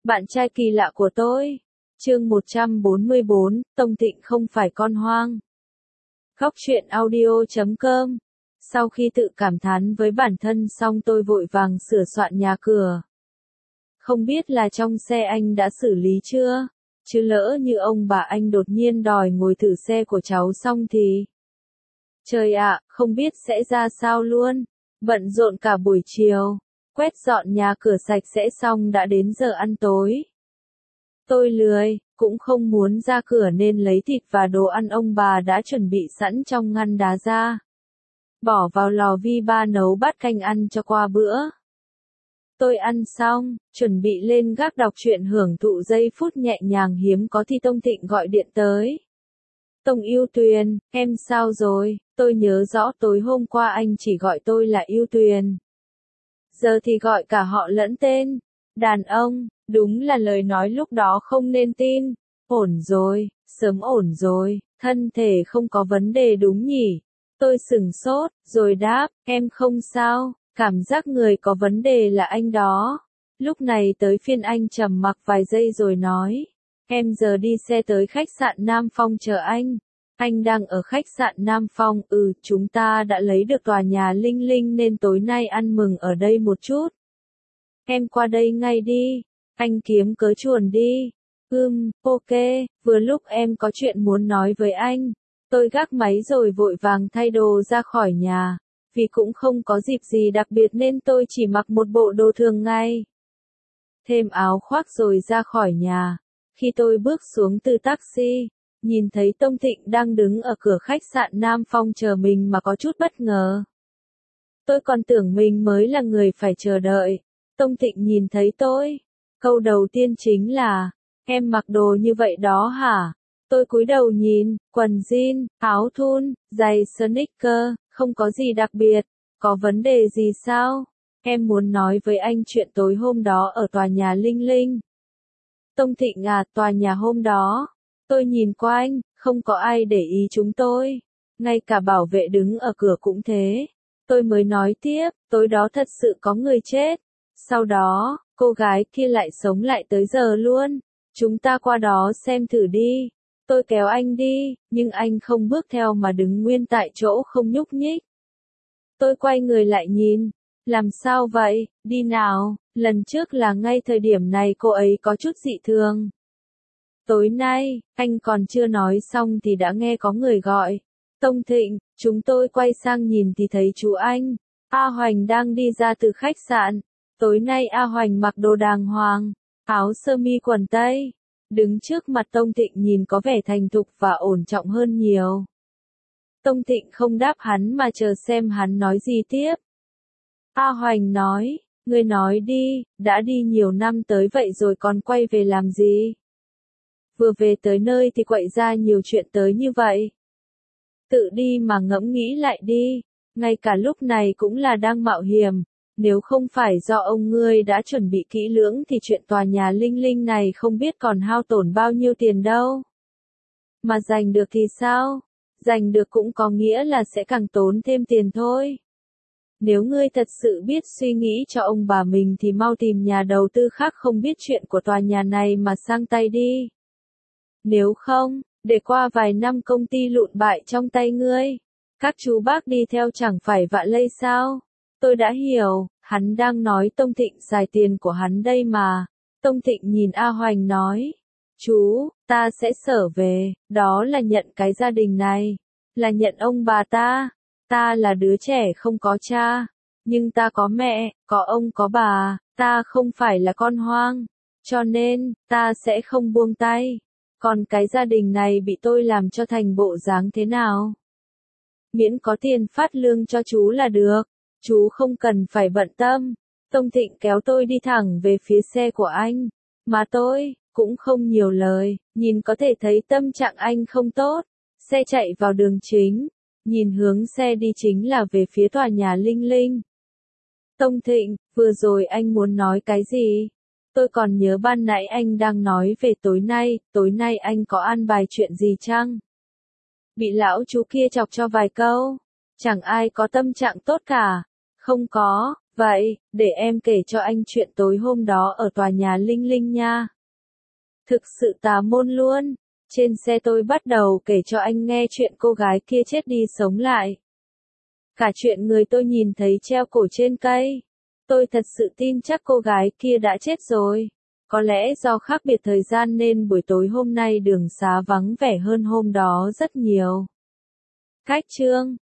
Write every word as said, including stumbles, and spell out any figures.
Bạn trai kỳ lạ của tôi. Chương một trăm bốn mươi bốn, Tông Thịnh không phải con hoang. Góc truyện audio chấm com. Sau khi tự cảm thán với bản thân xong tôi vội vàng sửa soạn nhà cửa. Không biết là trong xe anh đã xử lý chưa? Chứ lỡ như ông bà anh đột nhiên đòi ngồi thử xe của cháu xong thì... Trời ạ, không biết sẽ ra sao luôn. Bận rộn cả buổi chiều. Quét dọn nhà cửa sạch sẽ xong đã đến giờ ăn tối. Tôi lười, cũng không muốn ra cửa nên lấy thịt và đồ ăn ông bà đã chuẩn bị sẵn trong ngăn đá ra. Bỏ vào lò vi ba nấu bát canh ăn cho qua bữa. Tôi ăn xong, chuẩn bị lên gác đọc truyện hưởng thụ giây phút nhẹ nhàng hiếm có thì Tông Thịnh gọi điện tới. Tông Yêu Tuyền, em sao rồi? Tôi nhớ rõ tối hôm qua anh chỉ gọi tôi là Yêu Tuyền. Giờ thì gọi cả họ lẫn tên. Đàn ông, đúng là lời nói lúc đó không nên tin. Ổn rồi, sớm ổn rồi, thân thể không có vấn đề đúng nhỉ? Tôi sửng sốt, rồi đáp, em không sao, cảm giác người có vấn đề là anh đó. Lúc này tới phiên anh trầm mặc vài giây rồi nói, em giờ đi xe tới khách sạn Nam Phong chờ anh. Anh đang ở khách sạn Nam Phong, ừ, chúng ta đã lấy được tòa nhà Linh Linh nên tối nay ăn mừng ở đây một chút. Em qua đây ngay đi, anh kiếm cớ chuồn đi. Ừm, ok, vừa lúc em có chuyện muốn nói với anh. Tôi gác máy rồi vội vàng thay đồ ra khỏi nhà, vì cũng không có dịp gì đặc biệt nên tôi chỉ mặc một bộ đồ thường ngày. Thêm áo khoác rồi ra khỏi nhà. Khi tôi bước xuống từ taxi, nhìn thấy Tông Thịnh đang đứng ở cửa khách sạn Nam Phong chờ mình mà có chút bất ngờ. Tôi còn tưởng mình mới là người phải chờ đợi. Tông Thịnh nhìn thấy tôi. Câu đầu tiên chính là, em mặc đồ như vậy đó hả? Tôi cúi đầu nhìn, quần jean, áo thun, giày sneaker, không có gì đặc biệt. Có vấn đề gì sao? Em muốn nói với anh chuyện tối hôm đó ở tòa nhà Linh Linh. Tông Thịnh à, tòa nhà hôm đó. Tôi nhìn qua anh, không có ai để ý chúng tôi. Ngay cả bảo vệ đứng ở cửa cũng thế. Tôi mới nói tiếp, tối đó thật sự có người chết. Sau đó, cô gái kia lại sống lại tới giờ luôn. Chúng ta qua đó xem thử đi. Tôi kéo anh đi, nhưng anh không bước theo mà đứng nguyên tại chỗ không nhúc nhích. Tôi quay người lại nhìn. Làm sao vậy, đi nào, lần trước là ngay thời điểm này cô ấy có chút dị thường. Tối nay, anh còn chưa nói xong thì đã nghe có người gọi. Tông Thịnh, chúng tôi quay sang nhìn thì thấy chú anh. A Hoành đang đi ra từ khách sạn. Tối nay A Hoành mặc đồ đàng hoàng, áo sơ mi quần tây. Đứng trước mặt Tông Thịnh nhìn có vẻ thành thục và ổn trọng hơn nhiều. Tông Thịnh không đáp hắn mà chờ xem hắn nói gì tiếp. A Hoành nói, ngươi nói đi, đã đi nhiều năm tới vậy rồi còn quay về làm gì? Vừa về tới nơi thì quậy ra nhiều chuyện tới như vậy. Tự đi mà ngẫm nghĩ lại đi, ngay cả lúc này cũng là đang mạo hiểm, nếu không phải do ông ngươi đã chuẩn bị kỹ lưỡng thì chuyện tòa nhà Linh Linh này không biết còn hao tổn bao nhiêu tiền đâu. Mà giành được thì sao? Giành được cũng có nghĩa là sẽ càng tốn thêm tiền thôi. Nếu ngươi thật sự biết suy nghĩ cho ông bà mình thì mau tìm nhà đầu tư khác không biết chuyện của tòa nhà này mà sang tay đi. Nếu không, để qua vài năm công ty lụn bại trong tay ngươi, các chú bác đi theo chẳng phải vạ lây sao? Tôi đã hiểu, hắn đang nói Tông Thịnh xài tiền của hắn đây mà. Tông Thịnh nhìn A Hoành nói, chú, ta sẽ sở về, đó là nhận cái gia đình này, là nhận ông bà ta. Ta là đứa trẻ không có cha, nhưng ta có mẹ, có ông có bà, ta không phải là con hoang, cho nên, ta sẽ không buông tay. Còn cái gia đình này bị tôi làm cho thành bộ dáng thế nào? Miễn có tiền phát lương cho chú là được, chú không cần phải bận tâm. Tông Thịnh kéo tôi đi thẳng về phía xe của anh, mà tôi, cũng không nhiều lời, nhìn có thể thấy tâm trạng anh không tốt. Xe chạy vào đường chính, nhìn hướng xe đi chính là về phía tòa nhà Linh Linh. Tông Thịnh, vừa rồi anh muốn nói cái gì? Tôi còn nhớ ban nãy anh đang nói về tối nay, tối nay anh có an bài chuyện gì chăng? Bị lão chú kia chọc cho vài câu, chẳng ai có tâm trạng tốt cả. Không có, Vậy, để em kể cho anh chuyện tối hôm đó ở tòa nhà Linh Linh nha. Thực sự tà môn luôn. Trên xe tôi bắt đầu kể cho anh nghe chuyện cô gái kia chết đi sống lại. Cả chuyện người tôi nhìn thấy treo cổ trên cây. Tôi thật sự tin chắc cô gái kia đã chết rồi. Có lẽ do khác biệt thời gian nên buổi tối hôm nay đường xá vắng vẻ hơn hôm đó rất nhiều. Cách chương